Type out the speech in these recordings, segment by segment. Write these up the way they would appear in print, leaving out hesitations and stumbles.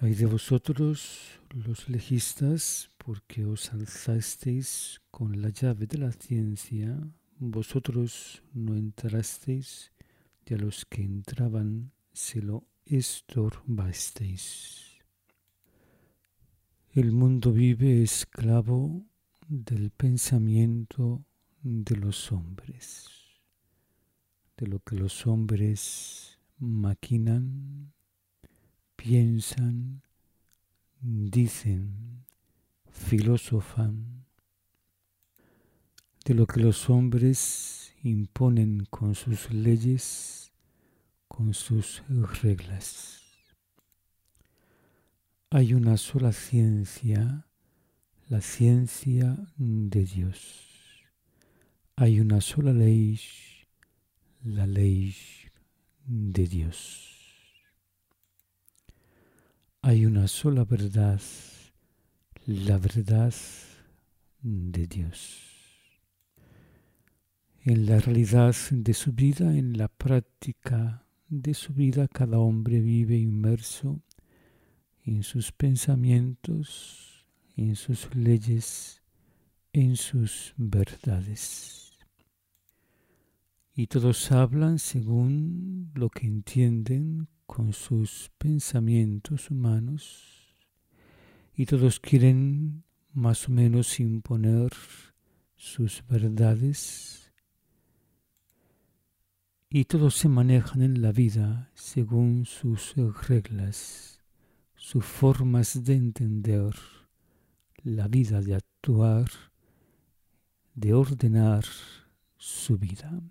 Ay de vosotros, los legistas, porque os alzasteis con la llave de la ciencia, vosotros no entrasteis, y a los que entraban se lo estorbasteis. El mundo vive esclavo del pensamiento de los hombres, de lo que los hombres maquinan, piensan, dicen, filosofan, de lo que los hombres imponen con sus leyes, con sus reglas. Hay una sola ciencia, la ciencia de Dios. Hay una sola ley, la ley de Dios. Hay una sola verdad, la verdad de Dios. En la realidad de su vida, en la práctica de su vida, cada hombre vive inmerso en sus pensamientos, en sus leyes, en sus verdades. Y todos hablan según lo que entienden con sus pensamientos humanos, y todos quieren más o menos imponer sus verdades, y todos se manejan en la vida según sus reglas, sus formas de entender la vida, de actuar, de ordenar su vida.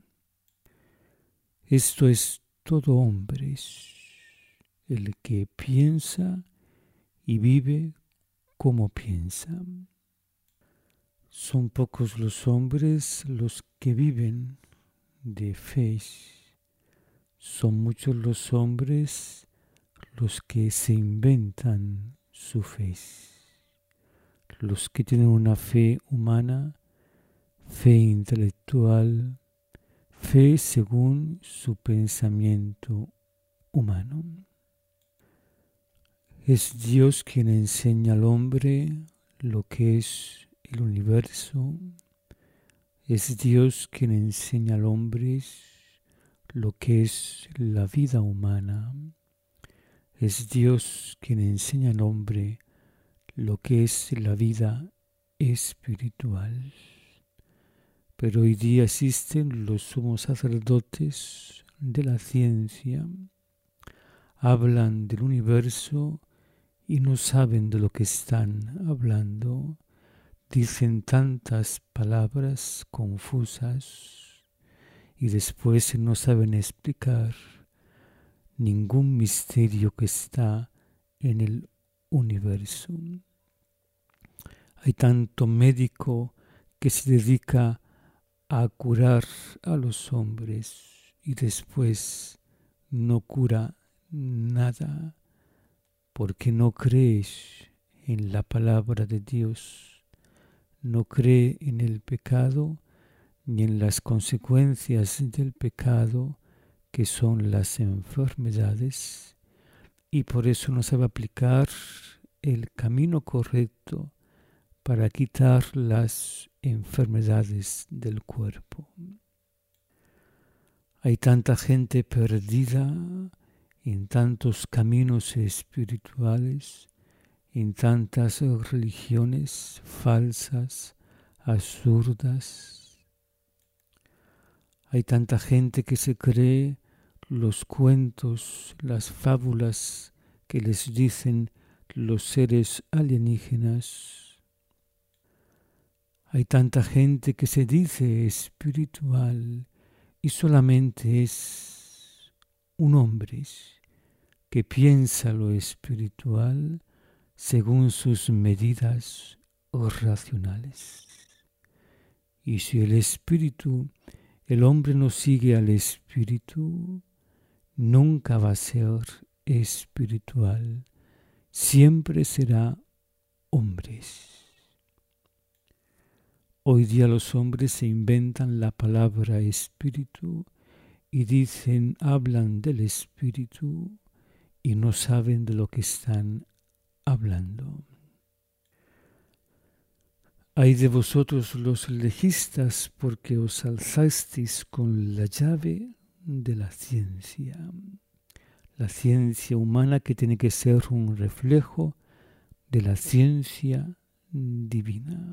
Esto es todo hombre, el que piensa y vive como piensa. Son pocos los hombres los que viven de fe. Son muchos los hombres los que se inventan su fe. Los que tienen una fe humana, fe intelectual, fe según su pensamiento humano. Es Dios quien enseña al hombre lo que es el universo. Es Dios quien enseña al hombre lo que es la vida humana. Es Dios quien enseña al hombre lo que es la vida espiritual. Pero hoy día existen los sumos sacerdotes de la ciencia, hablan del universo y no saben de lo que están hablando. Dicen tantas palabras confusas y después no saben explicar ningún misterio que está en el universo. Hay tanto médico que se dedica a curar a los hombres y después no cura nada porque no crees en la palabra de Dios, no cree en el pecado ni en las consecuencias del pecado que son las enfermedades, y por eso no sabe aplicar el camino correcto para quitar las enfermedades del cuerpo. Hay tanta gente perdida en tantos caminos espirituales, en tantas religiones falsas, absurdas. Hay tanta gente que se cree los cuentos, las fábulas que les dicen los seres alienígenas. Hay tanta gente que se dice espiritual y solamente es un hombre que piensa lo espiritual según sus medidas racionales. Y si el hombre no sigue al espíritu, nunca va a ser espiritual, siempre será hombre. Hoy día los hombres se inventan la palabra espíritu y hablan del espíritu y no saben de lo que están hablando. Ay de vosotros los legistas, porque os alzasteis con la llave de la ciencia humana que tiene que ser un reflejo de la ciencia divina.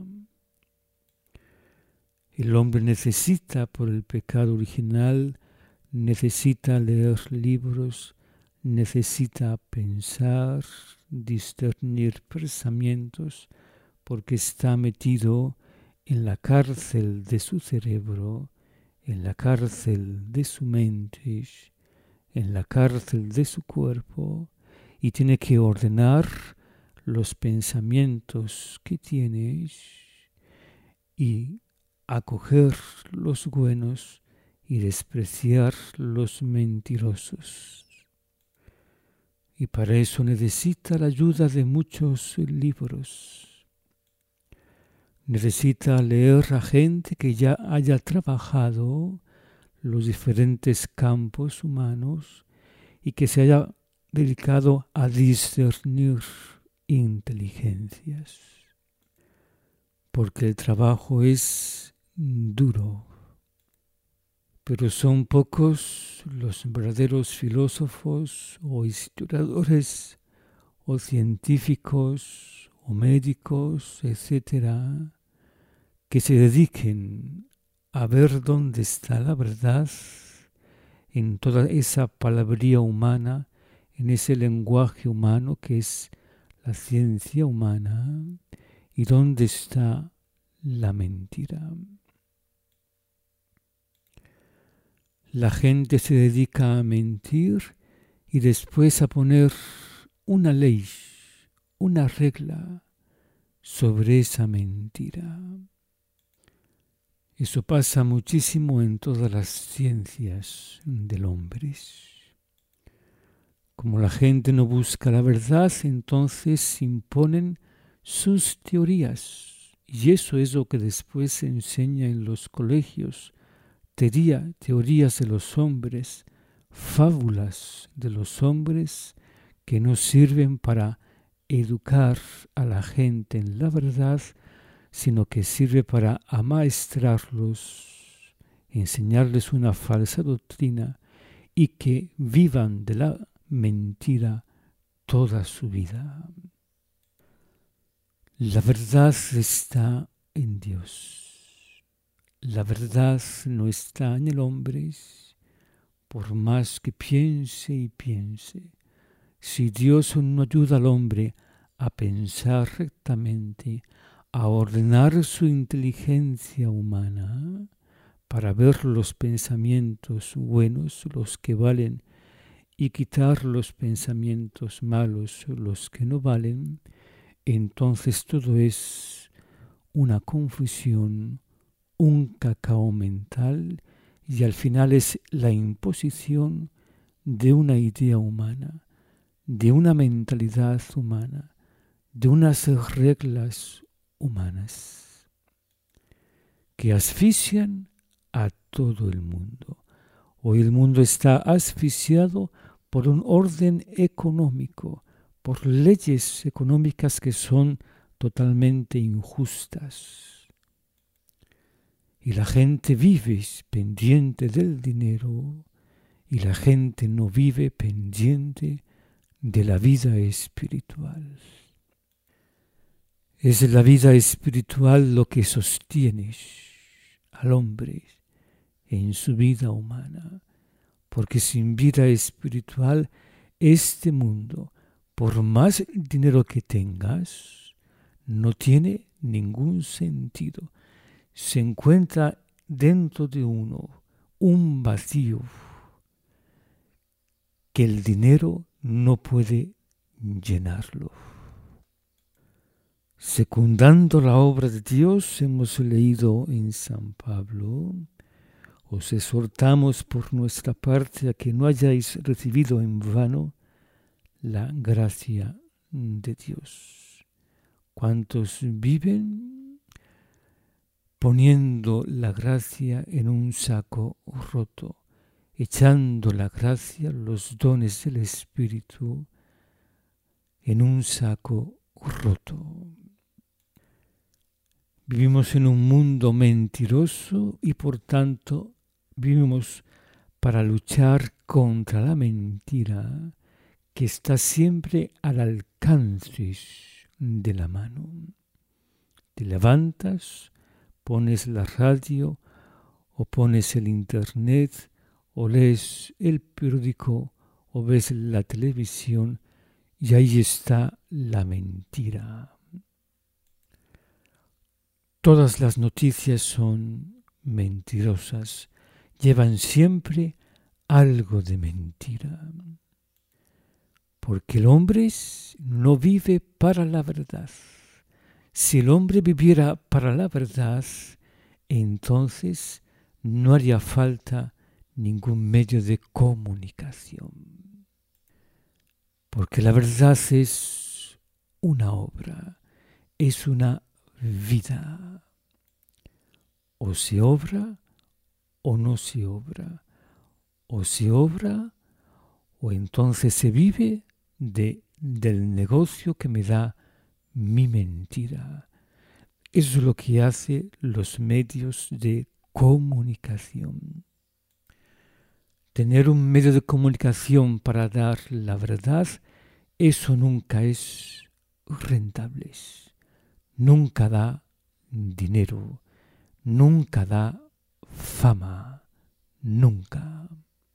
El hombre necesita, por el pecado original, necesita leer libros, necesita pensar, discernir pensamientos, porque está metido en la cárcel de su cerebro, en la cárcel de su mente, en la cárcel de su cuerpo, y tiene que ordenar los pensamientos que tiene y acoger los buenos y despreciar los mentirosos. Y para eso necesita la ayuda de muchos libros. Necesita leer a gente que ya haya trabajado los diferentes campos humanos y que se haya dedicado a discernir inteligencias. Porque el trabajo es duro, pero son pocos los verdaderos filósofos o historiadores o científicos o médicos, etcétera, que se dediquen a ver dónde está la verdad en toda esa palabrería humana, en ese lenguaje humano que es la ciencia humana, y dónde está la mentira. La gente se dedica a mentir y después a poner una ley, una regla sobre esa mentira. Eso pasa muchísimo en todas las ciencias del hombre. Como la gente no busca la verdad, entonces imponen sus teorías. Y eso es lo que después se enseña en los colegios. Teorías de los hombres, fábulas de los hombres que no sirven para educar a la gente en la verdad, sino que sirve para amaestrarlos, enseñarles una falsa doctrina y que vivan de la mentira toda su vida. La verdad está en Dios. La verdad no está en el hombre, por más que piense y piense. Si Dios no ayuda al hombre a pensar rectamente, a ordenar su inteligencia humana para ver los pensamientos buenos, los que valen, y quitar los pensamientos malos, los que no valen, entonces todo es una confusión, un cacao mental, y al final es la imposición de una idea humana, de una mentalidad humana, de unas reglas humanas que asfixian a todo el mundo. Hoy el mundo está asfixiado por un orden económico, por leyes económicas que son totalmente injustas. Y la gente vive pendiente del dinero y la gente no vive pendiente de la vida espiritual. Es la vida espiritual lo que sostiene al hombre en su vida humana, porque sin vida espiritual este mundo, por más dinero que tengas, no tiene ningún sentido. Se encuentra dentro de uno un vacío que el dinero no puede llenarlo. Secundando la obra de Dios, hemos leído en San Pablo: os exhortamos por nuestra parte a que no hayáis recibido en vano la gracia de Dios. ¿Cuántos viven poniendo la gracia en un saco roto, echando la gracia, los dones del Espíritu, en un saco roto. Vivimos en un mundo mentiroso y por tanto vivimos para luchar contra la mentira que está siempre al alcance de la mano. Te levantas, pones la radio o pones el internet o lees el periódico o ves la televisión y ahí está la mentira. Todas las noticias son mentirosas, llevan siempre algo de mentira. Porque el hombre no vive para la verdad. Si el hombre viviera para la verdad, entonces no haría falta ningún medio de comunicación. Porque la verdad es una obra, es una vida. O se obra o no se obra. O se obra o entonces se vive del negocio que me da mi mentira. Eso es lo que hacen los medios de comunicación. Tener un medio de comunicación para dar la verdad, eso nunca es rentable. Nunca da dinero, nunca da fama, nunca.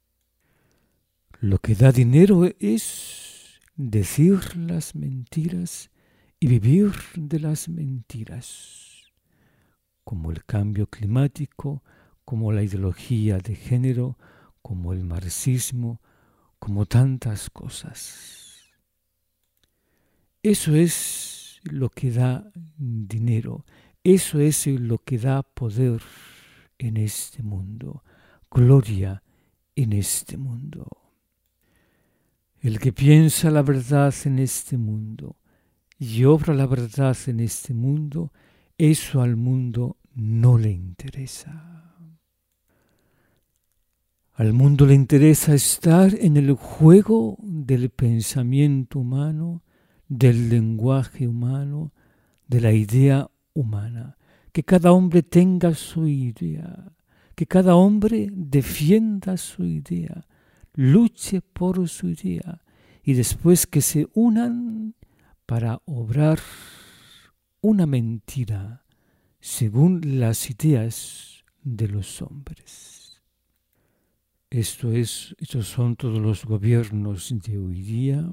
Lo que da dinero es decir las mentiras y vivir de las mentiras, como el cambio climático, como la ideología de género, como el marxismo, como tantas cosas. Eso es lo que da dinero, eso es lo que da poder en este mundo, gloria en este mundo. El que piensa la verdad en este mundo y obra la verdad en este mundo, eso al mundo no le interesa. Al mundo le interesa estar en el juego del pensamiento humano, del lenguaje humano, de la idea humana. Que cada hombre tenga su idea, que cada hombre defienda su idea, luche por su idea y después que se unan para obrar una mentira según las ideas de los hombres. Estos son todos los gobiernos de hoy día.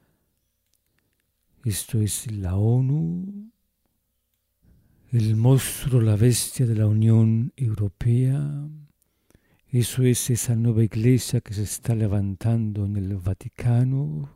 Esto es la ONU, el monstruo, la bestia de la Unión Europea. Eso es esa nueva iglesia que se está levantando en el Vaticano.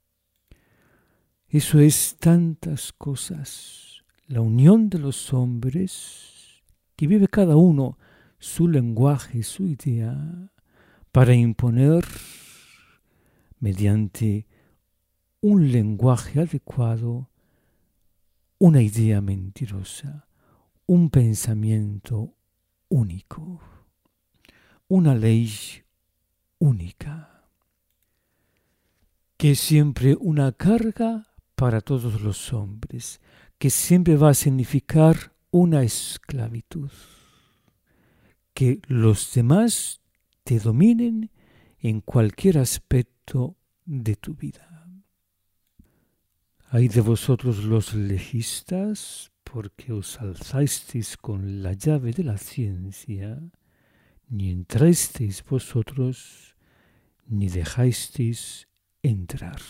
Eso es tantas cosas. La unión de los hombres, que vive cada uno su lenguaje, su idea, para imponer mediante un lenguaje adecuado una idea mentirosa, un pensamiento único. Una ley única, que es siempre una carga para todos los hombres, que siempre va a significar una esclavitud, que los demás te dominen en cualquier aspecto de tu vida. Ay de vosotros los legistas, porque os alzasteis con la llave de la ciencia, ni entrasteis vosotros, ni dejasteis entrar.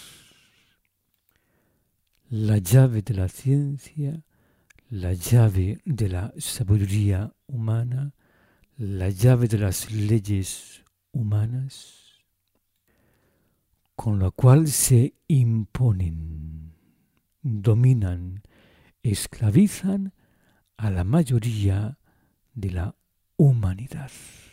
La llave de la ciencia, la llave de la sabiduría humana, la llave de las leyes humanas, con la cual se imponen, dominan, esclavizan a la mayoría de la humanidad.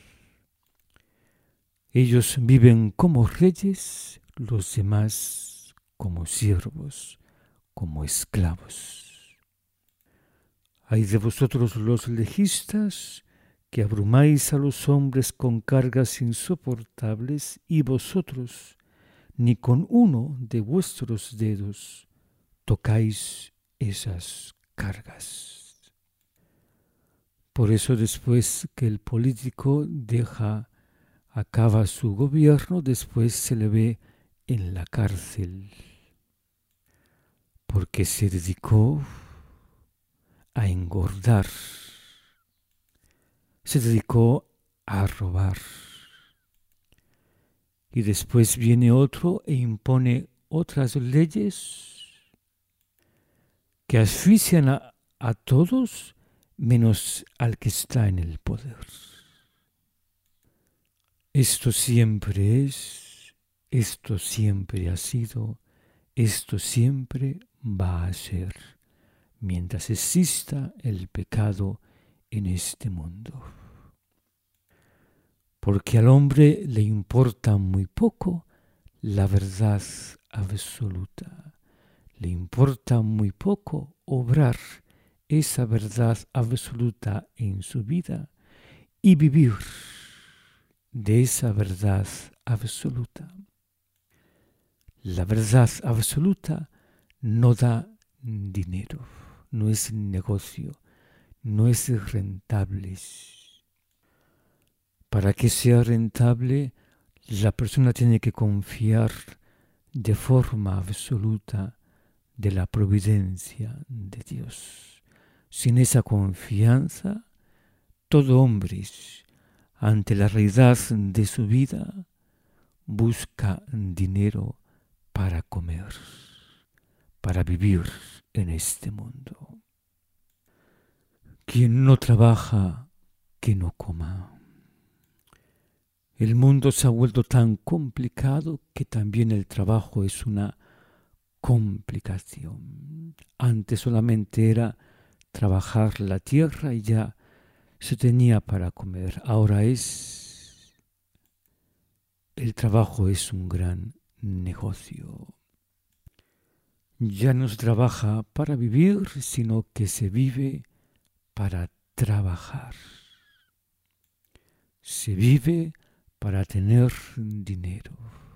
Ellos viven como reyes, los demás como siervos, como esclavos. Ay de vosotros los legistas, que abrumáis a los hombres con cargas insoportables, y vosotros ni con uno de vuestros dedos tocáis esas cargas. Por eso después que el político acaba su gobierno, después se le ve en la cárcel, porque se dedicó a engordar, se dedicó a robar. Y después viene otro e impone otras leyes que asfixian a todos menos al que está en el poder. Esto siempre es, esto siempre ha sido, esto siempre va a ser, mientras exista el pecado en este mundo. Porque al hombre le importa muy poco la verdad absoluta. Le importa muy poco obrar esa verdad absoluta en su vida y vivir de esa verdad absoluta. La verdad absoluta no da dinero, no es negocio, no es rentable. Para que sea rentable, la persona tiene que confiar de forma absoluta de la providencia de Dios. Sin esa confianza, todo hombre, ante la realidad de su vida, busca dinero para comer, para vivir en este mundo. Quien no trabaja, que no coma. El mundo se ha vuelto tan complicado que también el trabajo es una complicación. Antes solamente era trabajar la tierra y ya se tenía para comer. Ahora el trabajo es un gran negocio. Ya no se trabaja para vivir, sino que se vive para trabajar. Se vive para tener dinero.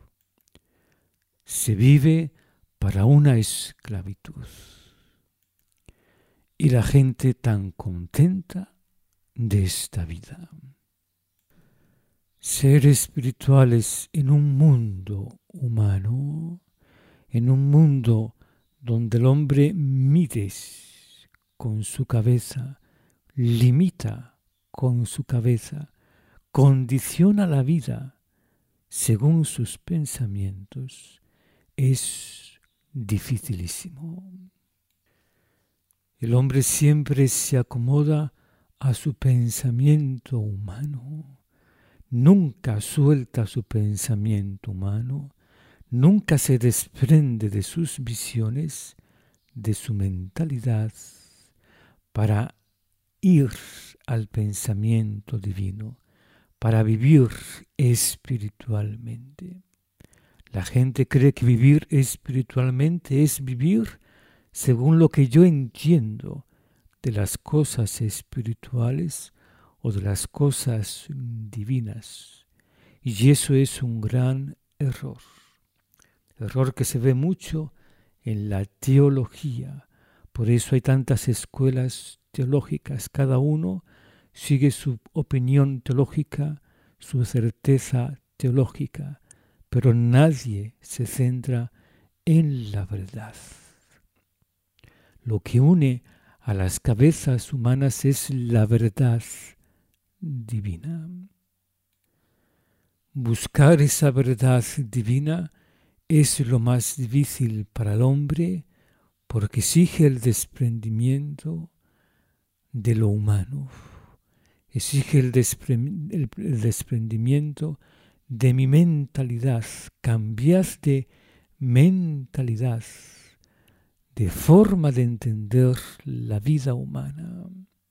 Se vive para una esclavitud. Y la gente tan contenta de esta vida. Ser espirituales en un mundo humano, en un mundo donde el hombre mide con su cabeza, limita con su cabeza, condiciona la vida según sus pensamientos, es dificilísimo. El hombre siempre se acomoda a su pensamiento humano, nunca suelta su pensamiento humano, nunca se desprende de sus visiones, de su mentalidad, para ir al pensamiento divino, para vivir espiritualmente. La gente cree que vivir espiritualmente es vivir según lo que yo entiendo de las cosas espirituales o de las cosas divinas. Y eso es un gran error. Error que se ve mucho en la teología. Por eso hay tantas escuelas teológicas. Cada uno sigue su opinión teológica, su certeza teológica, pero nadie se centra en la verdad. Lo que une a las cabezas humanas es la verdad divina. Buscar esa verdad divina es lo más difícil para el hombre porque exige el desprendimiento de lo humano, exige el desprendimiento de mi mentalidad, cambiar de mentalidad, de forma de entender la vida humana,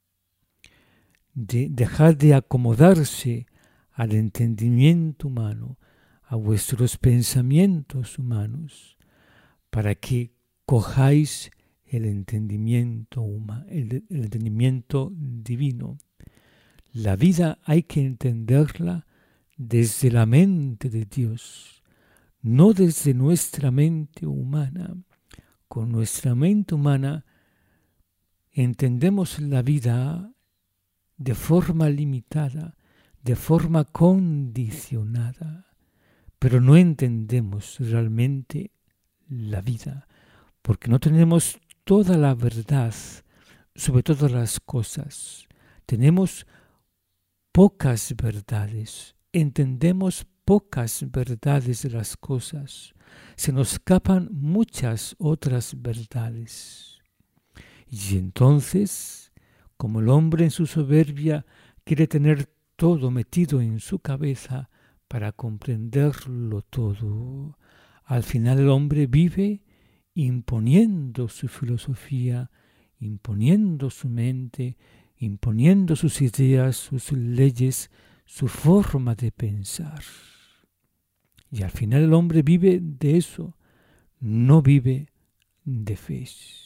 de dejar de acomodarse al entendimiento humano, a vuestros pensamientos humanos, para que cojáis el entendimiento humano, el entendimiento divino. La vida hay que entenderla desde la mente de Dios, no desde nuestra mente humana. Con nuestra mente humana entendemos la vida de forma limitada, de forma condicionada, pero no entendemos realmente la vida, porque no tenemos toda la verdad sobre todas las cosas. Tenemos pocas verdades, entendemos pocas verdades de las cosas. Se nos escapan muchas otras verdades. Y entonces, como el hombre en su soberbia quiere tener todo metido en su cabeza para comprenderlo todo, al final el hombre vive imponiendo su filosofía, imponiendo su mente, imponiendo sus ideas, sus leyes, su forma de pensar. Y al final el hombre vive de eso, no vive de fe.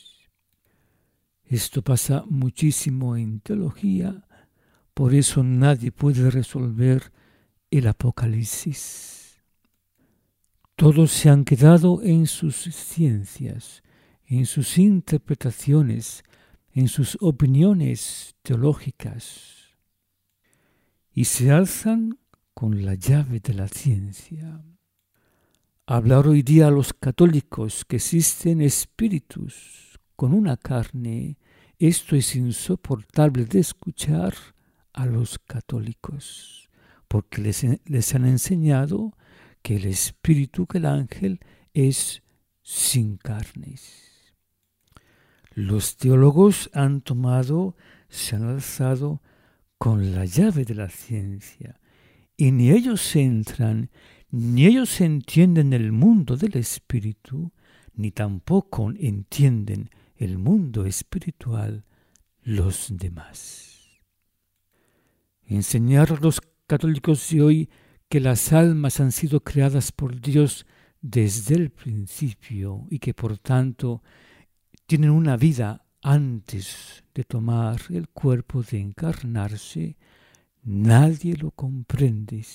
Esto pasa muchísimo en teología, por eso nadie puede resolver el Apocalipsis. Todos se han quedado en sus ciencias, en sus interpretaciones, en sus opiniones teológicas, y se alzan con la llave de la ciencia. Hablar hoy día a los católicos que existen espíritus con una carne, esto es insoportable de escuchar a los católicos, porque les han enseñado que el espíritu, que el ángel, es sin carnes. Los teólogos se han alzado con la llave de la ciencia, y ni ellos entran, ni ellos entienden el mundo del espíritu, ni tampoco entienden el mundo espiritual los demás. Enseñar a los católicos de hoy que las almas han sido creadas por Dios desde el principio y que por tanto tienen una vida antes de tomar el cuerpo, de encarnarse, nadie lo comprende.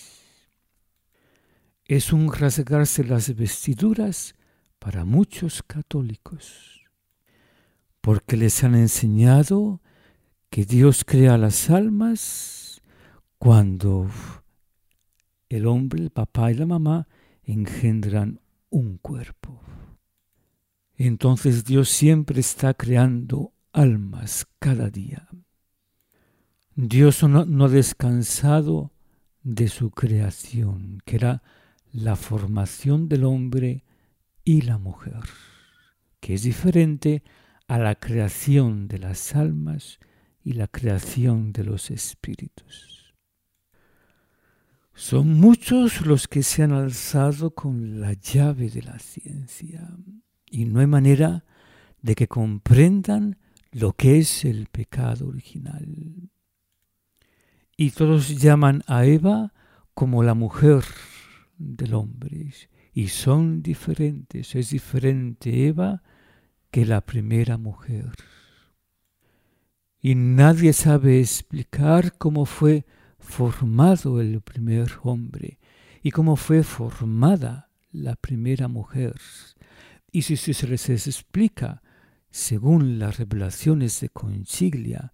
Es un rasgarse las vestiduras para muchos católicos, porque les han enseñado que Dios crea las almas cuando el hombre, el papá y la mamá engendran un cuerpo. Entonces Dios siempre está creando almas cada día. Dios no ha descansado de su creación, que era la formación del hombre y la mujer, que es diferente a la creación de las almas y la creación de los espíritus. Son muchos los que se han alzado con la llave de la ciencia y no hay manera de que comprendan lo que es el pecado original. Y todos llaman a Eva como la mujer del hombre y son diferentes. Es diferente Eva que la primera mujer. Y nadie sabe explicar cómo fue formado el primer hombre y cómo fue formada la primera mujer. Y si se les explica, según las revelaciones de Conchiglia,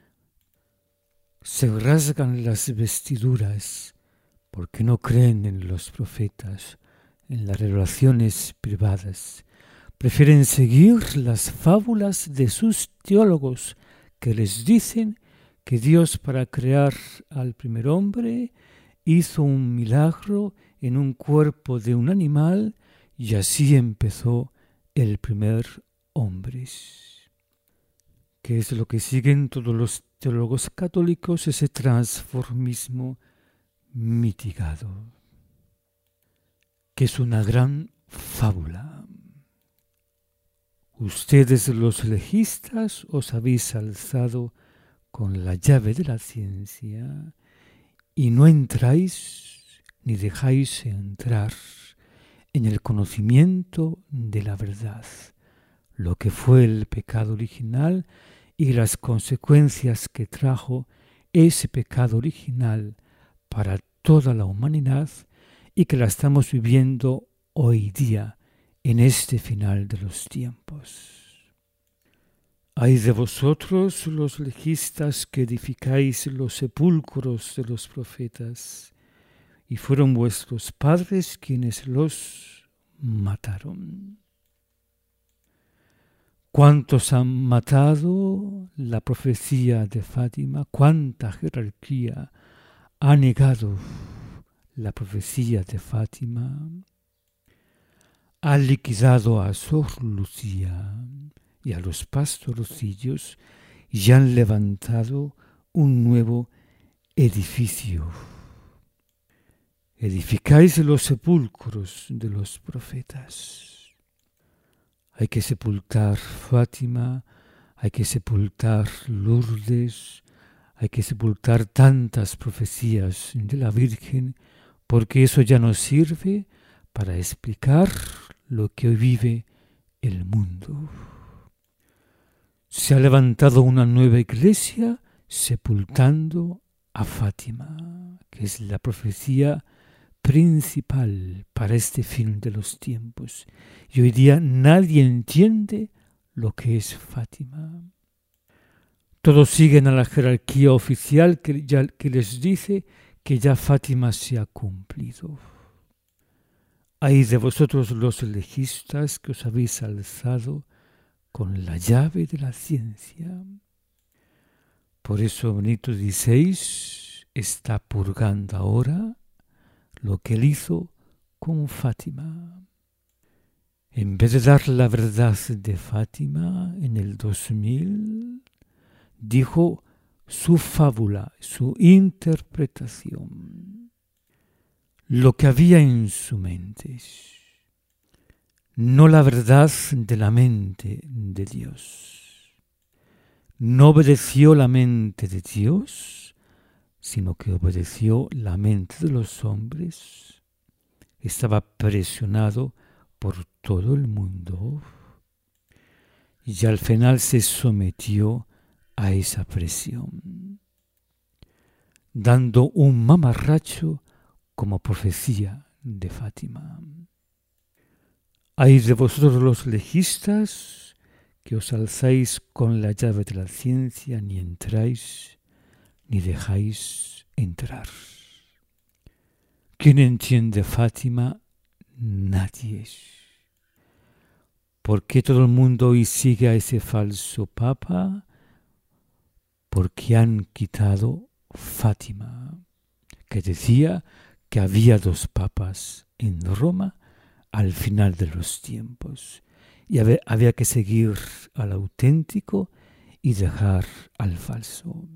se rasgan las vestiduras porque no creen en los profetas, en las revelaciones privadas. Prefieren seguir las fábulas de sus teólogos que les dicen que Dios, para crear al primer hombre, hizo un milagro en un cuerpo de un animal y así empezó el primer hombre. ¿Qué es lo que siguen todos los teólogos católicos? Ese transformismo mitigado, que es una gran fábula. Ustedes, los legistas, os habéis alzado con la llave de la ciencia y no entráis ni dejáis entrar en el conocimiento de la verdad, lo que fue el pecado original y las consecuencias que trajo ese pecado original para toda la humanidad y que la estamos viviendo hoy día en este final de los tiempos. Ay de vosotros los legistas que edificáis los sepulcros de los profetas, y fueron vuestros padres quienes los mataron. ¿Cuántos han matado la profecía de Fátima? ¿Cuánta jerarquía ha negado la profecía de Fátima? Ha liquidado a Sor Lucía y a los pastorcillos y han levantado un nuevo edificio. Edificáis los sepulcros de los profetas. Hay que sepultar Fátima, hay que sepultar Lourdes, hay que sepultar tantas profecías de la Virgen, porque eso ya nos sirve para explicar lo que hoy vive el mundo. Se ha levantado una nueva iglesia sepultando a Fátima, que es la profecía principal para este fin de los tiempos. Y hoy día nadie entiende lo que es Fátima. Todos siguen a la jerarquía oficial que les dice que ya Fátima se ha cumplido. Ay de vosotros los legistas que os habéis alzado con la llave de la ciencia. Por eso Benito XVI está purgando ahora lo que él hizo con Fátima. En vez de dar la verdad de Fátima en el 2000, dijo su fábula, su interpretación, lo que había en su mente, no la verdad de la mente de Dios. No obedeció la mente de Dios, sino que obedeció la mente de los hombres. Estaba presionado por todo el mundo y al final se sometió a esa presión, dando un mamarracho como profecía de Fátima. Ay de vosotros los legistas que os alzáis con la llave de la ciencia, ni entráis ni dejáis entrar. ¿Quién entiende Fátima? Nadie. ¿Por qué todo el mundo hoy sigue a ese falso papa? Porque han quitado Fátima, que decía que había dos papas en Roma al final de los tiempos. Y había que seguir al auténtico y dejar al falso.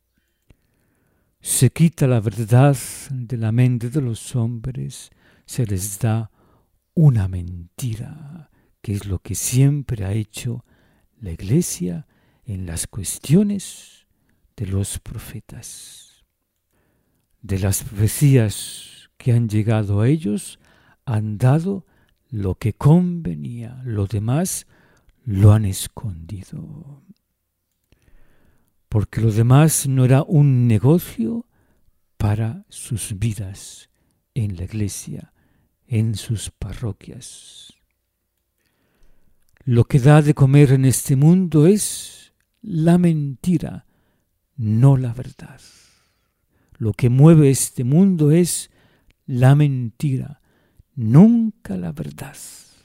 Se quita la verdad de la mente de los hombres, se les da una mentira, que es lo que siempre ha hecho la Iglesia en las cuestiones de los profetas. De las profecías que han llegado a ellos, han dado lo que convenía, lo demás lo han escondido. Porque lo demás no era un negocio para sus vidas en la iglesia, en sus parroquias. Lo que da de comer en este mundo es la mentira, no la verdad. Lo que mueve este mundo es la mentira, nunca la verdad.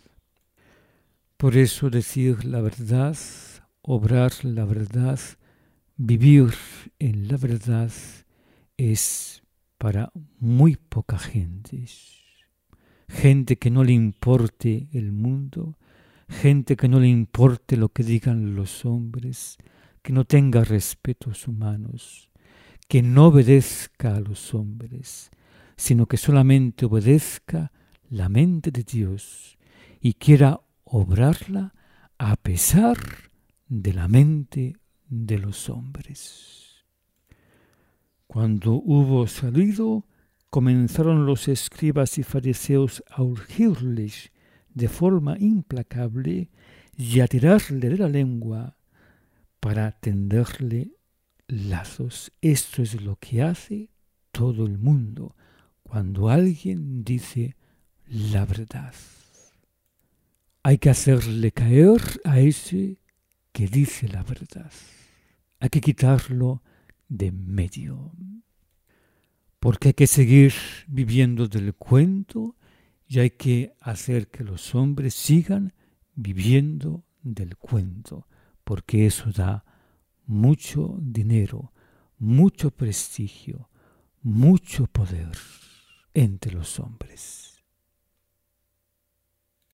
Por eso decir la verdad, obrar la verdad, vivir en la verdad es para muy poca gente. Gente que no le importe el mundo, gente que no le importe lo que digan los hombres, que no tenga respetos humanos, que no obedezca a los hombres, sino que solamente obedezca la mente de Dios y quiera obrarla a pesar de la mente de los hombres. Cuando hubo salido, comenzaron los escribas y fariseos a urgirles de forma implacable y a tirarle de la lengua para tenderle lazos. Esto es lo que hace todo el mundo cuando alguien dice la verdad. Hay que hacerle caer a ese que dice la verdad. Hay que quitarlo de medio. Porque hay que seguir viviendo del cuento y hay que hacer que los hombres sigan viviendo del cuento. Porque eso da mucho dinero, mucho prestigio, mucho poder entre los hombres.